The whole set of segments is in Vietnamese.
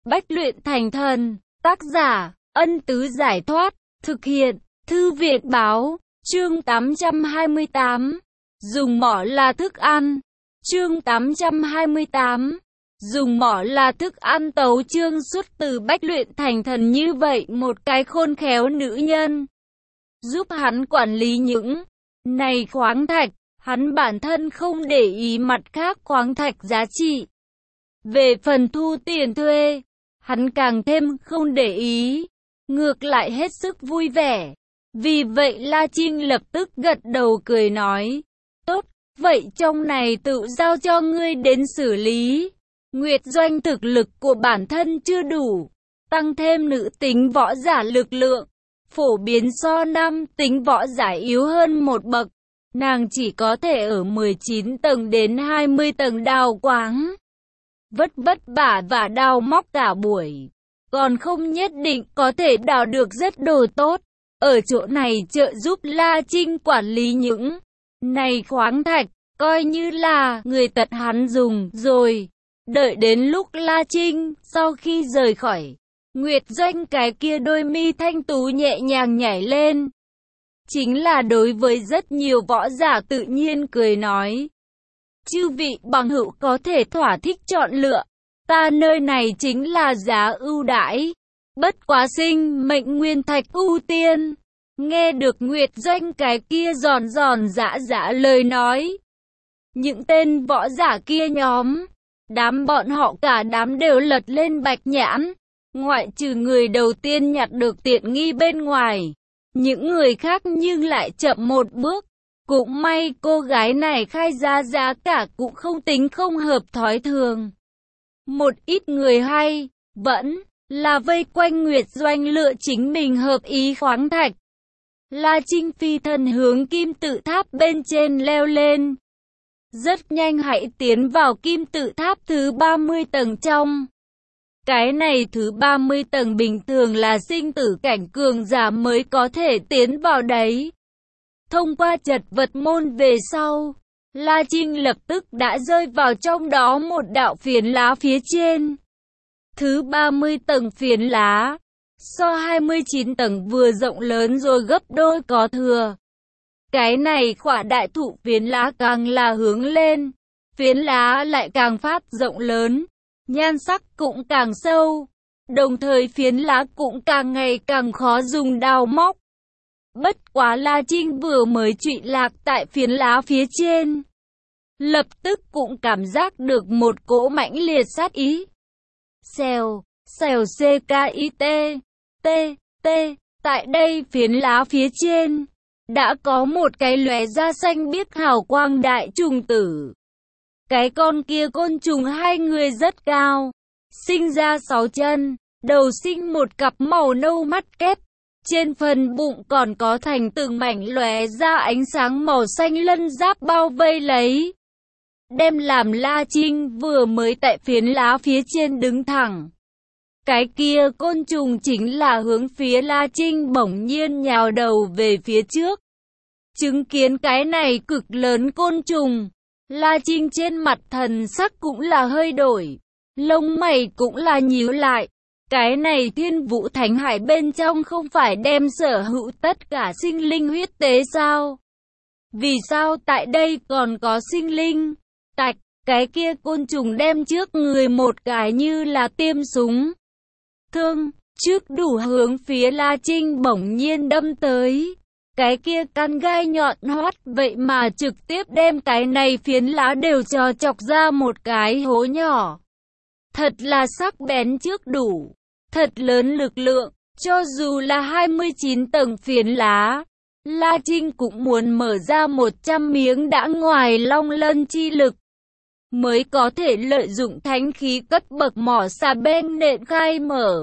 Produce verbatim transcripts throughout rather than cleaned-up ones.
Bách luyện thành thần. Tác giả, Ân Tứ Giải Thoát. Thực hiện, Thư Viện Báo. Chương tám trăm hai mươi tám. Dùng mỏ là thức ăn. Chương tám trăm hai mươi tám. Dùng mỏ là thức ăn. Tấu chương xuất từ Bách luyện thành thần. Như vậy một cái khôn khéo nữ nhân giúp hắn quản lý những này khoáng thạch. Hắn bản thân không để ý mặt khác khoáng thạch giá trị. Về phần thu tiền thuê, hắn càng thêm không để ý, ngược lại hết sức vui vẻ. Vì vậy La Trinh lập tức gật đầu cười nói, tốt, vậy trong này tự giao cho ngươi đến xử lý. Nguyệt Doanh thực lực của bản thân chưa đủ, tăng thêm nữ tính võ giả lực lượng, phổ biến so nam tính võ giả yếu hơn một bậc. Nàng chỉ có thể ở mười chín tầng đến hai mươi tầng đào quáng, vất vất vả và đào móc cả buổi, còn không nhất định có thể đào được rất đồ tốt. Ở chỗ này trợ giúp La Trinh quản lý những này khoáng thạch, coi như là người tật hắn dùng rồi. Đợi đến lúc La Trinh sau khi rời khỏi Nguyệt Doanh, cái kia đôi mi thanh tú nhẹ nhàng nhảy lên. Chính là đối với rất nhiều võ giả tự nhiên cười nói, chư vị bằng hữu có thể thỏa thích chọn lựa, ta nơi này chính là giá ưu đãi, bất quá sinh mệnh nguyên thạch ưu tiên. Nghe được Nguyệt Doanh cái kia giòn giòn giã giã lời nói, những tên võ giả kia nhóm, đám bọn họ cả đám đều lật lên bạch nhãn, ngoại trừ người đầu tiên nhặt được tiện nghi bên ngoài. Những người khác nhưng lại chậm một bước. Cũng may cô gái này khai ra giá cả cũng không tính không hợp thói thường. Một ít người hay vẫn là vây quanh Nguyệt Doanh lựa chính mình hợp ý khoáng thạch. La Trinh phi thân hướng kim tự tháp bên trên leo lên. Rất nhanh hãy tiến vào kim tự tháp thứ ba mươi tầng trong. Cái này thứ ba mươi tầng bình thường là sinh tử cảnh cường giả mới có thể tiến vào đấy. Thông qua chật vật môn về sau, La Trinh lập tức đã rơi vào trong đó một đạo phiến lá phía trên. Thứ ba mươi tầng phiến lá, so hai mươi chín tầng vừa rộng lớn rồi gấp đôi có thừa. Cái này khỏa đại thụ phiến lá càng là hướng lên, phiến lá lại càng phát rộng lớn. Nhan sắc cũng càng sâu, đồng thời phiến lá cũng càng ngày càng khó dùng đào móc. Bất quá La Trinh vừa mới trụy lạc tại phiến lá phía trên, lập tức cũng cảm giác được một cỗ mãnh liệt sát ý. Xèo, xèo c k i t, t, t, tại đây phiến lá phía trên, đã có một cái lóe ra xanh biếc hào quang đại trùng tử. Cái con kia côn trùng hai người rất cao, sinh ra sáu chân, đầu sinh một cặp màu nâu mắt kép, trên phần bụng còn có thành từng mảnh lóe ra ánh sáng màu xanh lân giáp bao vây lấy. Đem làm La Trinh vừa mới tại phiến lá phía trên đứng thẳng. Cái kia côn trùng chính là hướng phía La Trinh bỗng nhiên nhào đầu về phía trước. Chứng kiến cái này cực lớn côn trùng, La Trinh trên mặt thần sắc cũng là hơi đổi, lông mày cũng là nhíu lại. Cái này Thiên Vũ Thánh Hải bên trong không phải đem sở hữu tất cả sinh linh huyết tế sao? Vì sao tại đây còn có sinh linh? Tạch, cái kia côn trùng đem trước người một cái như là tiêm súng thương, trước đủ hướng phía La Trinh bỗng nhiên đâm tới. Cái kia căn gai nhọn hoắt vậy mà trực tiếp đem cái này phiến lá đều cho chọc ra một cái hố nhỏ. Thật là sắc bén trước đủ, thật lớn lực lượng, cho dù là hai mươi chín tầng phiến lá, La Trinh cũng muốn mở ra một trăm miếng đã ngoài long lân chi lực, mới có thể lợi dụng thánh khí cất bậc mỏ xà bên nện khai mở.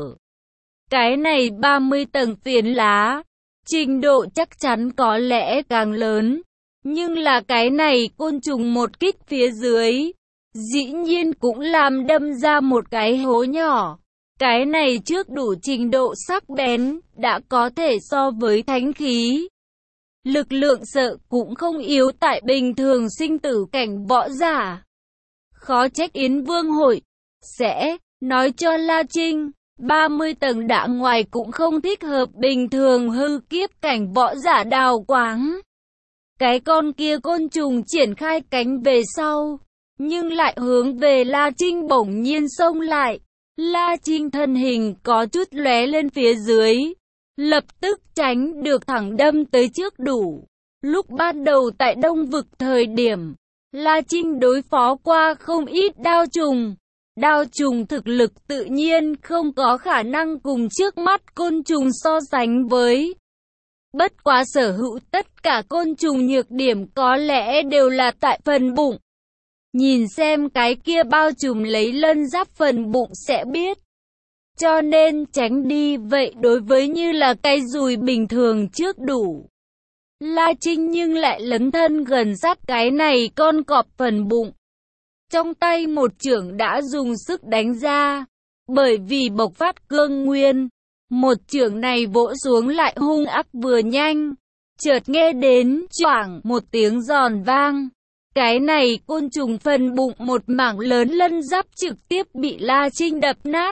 Cái này ba mươi tầng phiến lá, trình độ chắc chắn có lẽ càng lớn, nhưng là cái này côn trùng một kích phía dưới, dĩ nhiên cũng làm đâm ra một cái hố nhỏ. Cái này trước đủ trình độ sắc bén, đã có thể so với thánh khí. Lực lượng sợ cũng không yếu tại bình thường sinh tử cảnh võ giả. Khó trách Yến Vương hội sẽ nói cho La Trinh, ba mươi tầng đả ngoài cũng không thích hợp bình thường hư kiếp cảnh võ giả đào quáng. Cái con kia côn trùng triển khai cánh về sau, nhưng lại hướng về La Trinh bỗng nhiên xông lại. La Trinh thân hình có chút lóe lên phía dưới, lập tức tránh được thẳng đâm tới trước đủ. Lúc ban đầu tại Đông Vực thời điểm, La Trinh đối phó qua không ít đao trùng. Đao trùng thực lực tự nhiên không có khả năng cùng trước mắt côn trùng so sánh với. Bất quá sở hữu tất cả côn trùng nhược điểm có lẽ đều là tại phần bụng. Nhìn xem cái kia bao trùm lấy lân giáp phần bụng sẽ biết. Cho nên tránh đi, vậy đối với như là cái dùi bình thường trước đủ. La Trinh nhưng lại lấn thân gần sát cái này con cọp phần bụng. Trong tay một chưởng đã dùng sức đánh ra. Bởi vì bộc phát cương nguyên, một chưởng này vỗ xuống lại hung ác vừa nhanh. Chợt nghe đến choảng một tiếng giòn vang. Cái này côn trùng phần bụng một mảng lớn lân giáp trực tiếp bị La Trinh đập nát.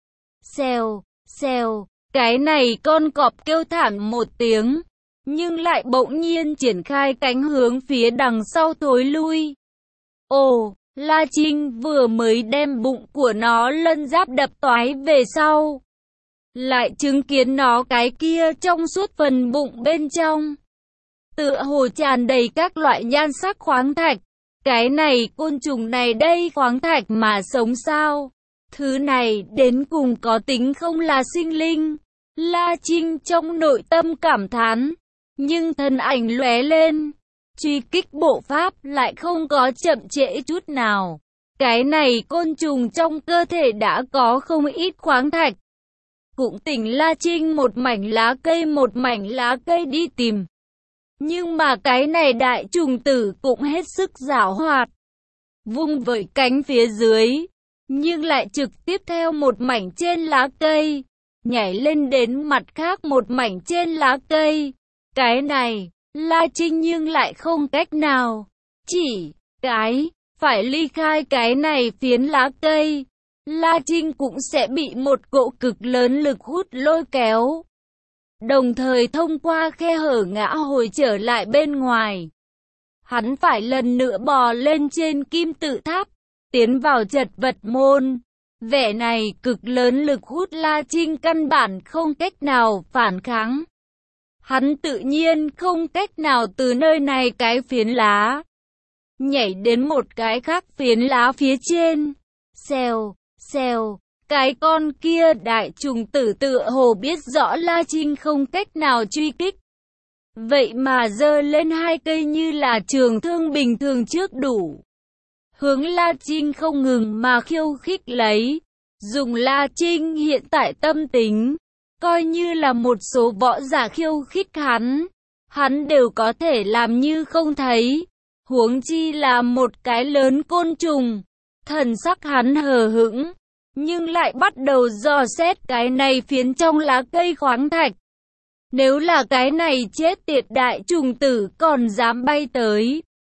Xèo, xèo, cái này con cọp kêu thảm một tiếng, nhưng lại bỗng nhiên triển khai cánh hướng phía đằng sau thối lui. Ồ, La Trinh vừa mới đem bụng của nó lân giáp đập toái về sau, lại chứng kiến nó cái kia trong suốt phần bụng bên trong tựa hồ tràn đầy các loại nhan sắc khoáng thạch. Cái này côn trùng này đây khoáng thạch mà sống sao? Thứ này đến cùng có tính không là sinh linh? La Trinh trong nội tâm cảm thán, nhưng thân ảnh lóe lên, truy kích bộ pháp lại không có chậm trễ chút nào. Cái này côn trùng trong cơ thể đã có không ít khoáng thạch. Cũng tỉnh La Trinh một mảnh lá cây một mảnh lá cây đi tìm. Nhưng mà cái này đại trùng tử cũng hết sức giảo hoạt. Vung vẩy cánh phía dưới, nhưng lại trực tiếp theo một mảnh trên lá cây, nhảy lên đến mặt khác một mảnh trên lá cây. Cái này, La Trinh nhưng lại không cách nào. Chỉ cái, phải ly khai cái này phiến lá cây. La Trinh cũng sẽ bị một cỗ cực lớn lực hút lôi kéo. Đồng thời thông qua khe hở ngã hồi trở lại bên ngoài. Hắn phải lần nữa bò lên trên kim tự tháp, tiến vào chật vật môn. Vẻ này cực lớn lực hút La Trinh căn bản không cách nào phản kháng. Hắn tự nhiên không cách nào từ nơi này cái phiến lá nhảy đến một cái khác phiến lá phía trên. Xèo, xèo. Cái con kia đại trùng tử tựa hồ biết rõ La Trinh không cách nào truy kích. Vậy mà giơ lên hai cây như là trường thương bình thường trước đủ. Hướng La Trinh không ngừng mà khiêu khích lấy. Dùng La Trinh hiện tại tâm tính, coi như là một số võ giả khiêu khích hắn, hắn đều có thể làm như không thấy. Huống chi là một cái lớn côn trùng. Thần sắc hắn hờ hững, nhưng lại bắt đầu dò xét cái này phiến trong lá cây khoáng thạch. Nếu là cái này chết tiệt đại trùng tử còn dám bay tới,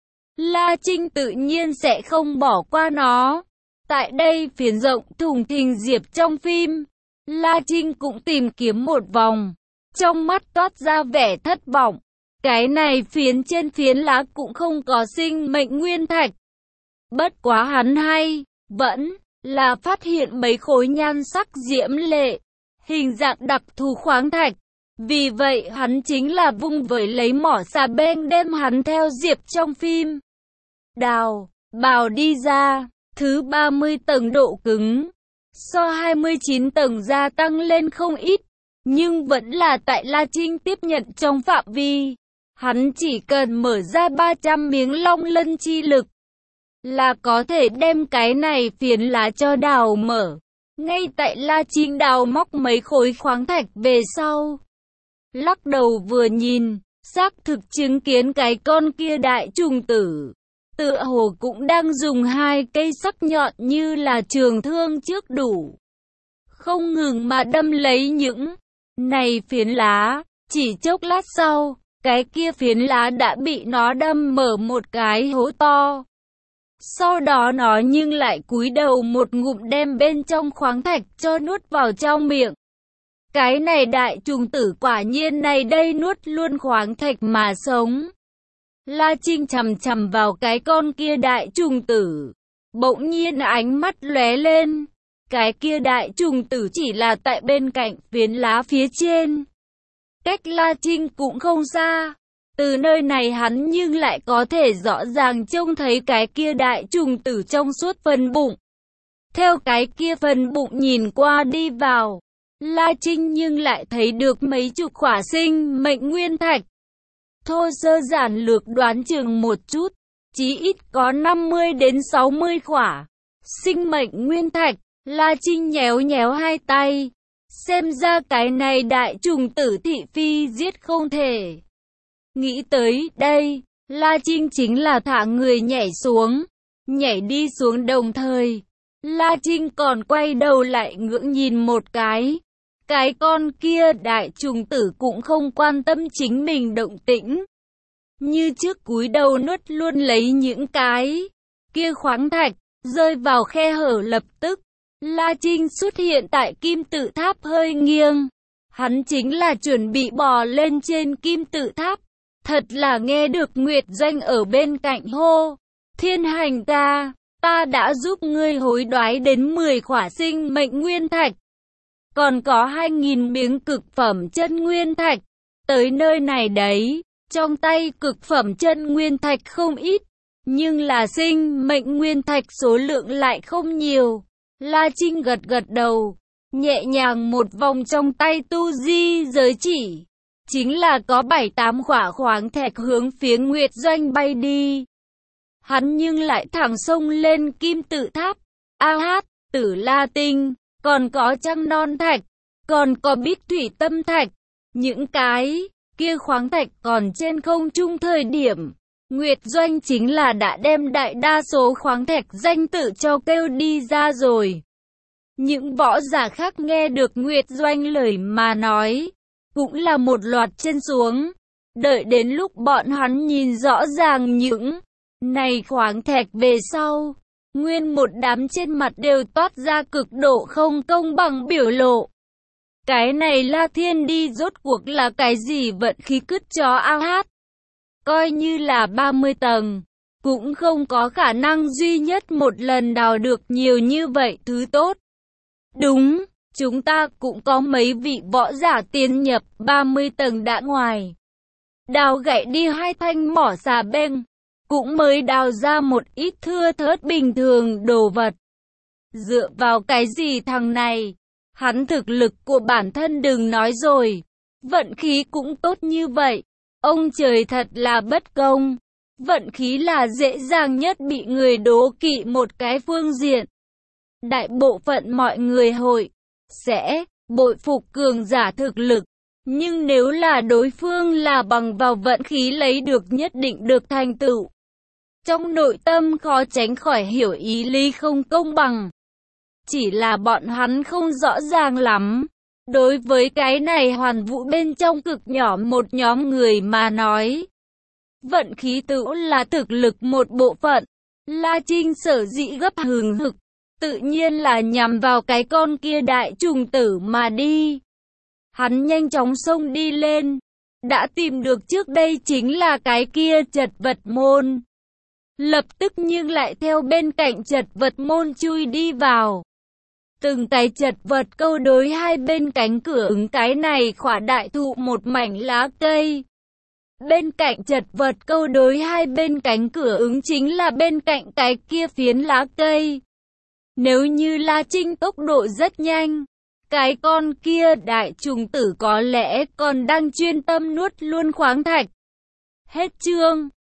La Trinh tự nhiên sẽ không bỏ qua nó. Tại đây phiến rộng thùng thình diệp trong phim, La Trinh cũng tìm kiếm một vòng, trong mắt toát ra vẻ thất vọng. Cái này phiến trên phiến lá cũng không có sinh mệnh nguyên thạch. Bất quá hắn hay, vẫn là phát hiện mấy khối nhan sắc diễm lệ, hình dạng đặc thù khoáng thạch. Vì vậy hắn chính là vung vẩy lấy mỏ xà beng đem hắn theo diệp trong phim đào, bào đi ra. Thứ ba mươi tầng độ cứng, so hai mươi chín tầng gia tăng lên không ít, nhưng vẫn là tại La Trinh tiếp nhận trong phạm vi. Hắn chỉ cần mở ra ba trăm miếng long lân chi lực, là có thể đem cái này phiến lá cho đào mở. Ngay tại La Trinh đào móc mấy khối khoáng thạch về sau, lắc đầu vừa nhìn, xác thực chứng kiến cái con kia đại trùng tử tựa hồ cũng đang dùng hai cây sắc nhọn như là trường thương trước đủ, không ngừng mà đâm lấy những này phiến lá. Chỉ chốc lát sau, cái kia phiến lá đã bị nó đâm mở một cái hố to. Sau đó nó nhưng lại cúi đầu một ngụm đem bên trong khoáng thạch cho nuốt vào trong miệng. Cái này đại trùng tử quả nhiên này đây nuốt luôn khoáng thạch mà sống. La Trinh chằm chằm vào cái con kia đại trùng tử. Bỗng nhiên ánh mắt lóe lên. Cái kia đại trùng tử chỉ là tại bên cạnh phiến lá phía trên. Cách La Trinh cũng không xa. Từ nơi này hắn nhưng lại có thể rõ ràng trông thấy cái kia đại trùng tử trong suốt phần bụng. Theo cái kia phần bụng nhìn qua đi vào, La Trinh nhưng lại thấy được mấy chục khỏa sinh mệnh nguyên thạch. Thô sơ giản lược đoán chừng một chút, chí ít có năm mươi đến sáu mươi khỏa sinh mệnh nguyên thạch. La Trinh nhéo nhéo hai tay, xem ra cái này đại trùng tử thị phi giết không thể. Nghĩ tới đây, La Trinh chính là thả người nhảy xuống, nhảy đi xuống đồng thời. La Trinh còn quay đầu lại ngưỡng nhìn một cái. Cái con kia đại trùng tử cũng không quan tâm chính mình động tĩnh. Như trước cúi đầu nuốt luôn lấy những cái kia khoáng thạch, rơi vào khe hở lập tức. La Trinh xuất hiện tại kim tự tháp hơi nghiêng. Hắn chính là chuẩn bị bò lên trên kim tự tháp. Thật là nghe được Nguyệt Doanh ở bên cạnh hô. Thiên hành ca, ta đã giúp ngươi hối đoái đến mười khỏa sinh mệnh nguyên thạch. Còn có hai nghìn miếng cực phẩm chân nguyên thạch. Tới nơi này đấy, trong tay cực phẩm chân nguyên thạch không ít. Nhưng là sinh mệnh nguyên thạch số lượng lại không nhiều. La Trinh gật gật đầu, nhẹ nhàng một vòng trong tay tu di giới chỉ. Chính là có bảy tám khỏa khoáng thạch hướng phía Nguyệt Doanh bay đi. Hắn nhưng lại thẳng sông lên kim tự tháp. A hát, tử la tinh, còn có trăng non thạch, còn có bích thủy tâm thạch. Những cái kia khoáng thạch còn trên không trung thời điểm. Nguyệt Doanh chính là đã đem đại đa số khoáng thạch danh tự cho kêu đi ra rồi. Những võ giả khác nghe được Nguyệt Doanh lời mà nói, cũng là một loạt chân xuống. Đợi đến lúc bọn hắn nhìn rõ ràng những này khoáng thạch về sau, nguyên một đám trên mặt đều toát ra cực độ không công bằng biểu lộ. Cái này La Thiên đi rốt cuộc là cái gì vận khí cứt chó ao hát. Coi như là ba mươi tầng, cũng không có khả năng duy nhất một lần đào được nhiều như vậy thứ tốt. Đúng, chúng ta cũng có mấy vị võ giả tiến nhập ba mươi tầng đã ngoài. Đào gãy đi hai thanh mỏ xà beng, cũng mới đào ra một ít thưa thớt bình thường đồ vật. Dựa vào cái gì thằng này, hắn thực lực của bản thân đừng nói rồi, vận khí cũng tốt như vậy. Ông trời thật là bất công. Vận khí là dễ dàng nhất bị người đố kỵ một cái phương diện. Đại bộ phận mọi người hội sẽ bội phục cường giả thực lực. Nhưng nếu là đối phương là bằng vào vận khí lấy được nhất định được thành tựu. Trong nội tâm khó tránh khỏi hiểu ý lý không công bằng. Chỉ là bọn hắn không rõ ràng lắm. Đối với cái này hoàn vũ bên trong cực nhỏ một nhóm người mà nói. Vận khí tự là thực lực một bộ phận. La Trinh sở dĩ gấp hừng hực. Tự nhiên là nhằm vào cái con kia đại trùng tử mà đi. Hắn nhanh chóng xông đi lên. Đã tìm được trước đây chính là cái kia chật vật môn. Lập tức nhưng lại theo bên cạnh chật vật môn chui đi vào. Từng cái chật vật câu đối hai bên cánh cửa ứng cái này khỏa đại thụ một mảnh lá cây. Bên cạnh chật vật câu đối hai bên cánh cửa ứng chính là bên cạnh cái kia phiến lá cây. Nếu như La Trinh tốc độ rất nhanh, cái con kia đại trùng tử có lẽ còn đang chuyên tâm nuốt luôn khoáng thạch. Hết chương.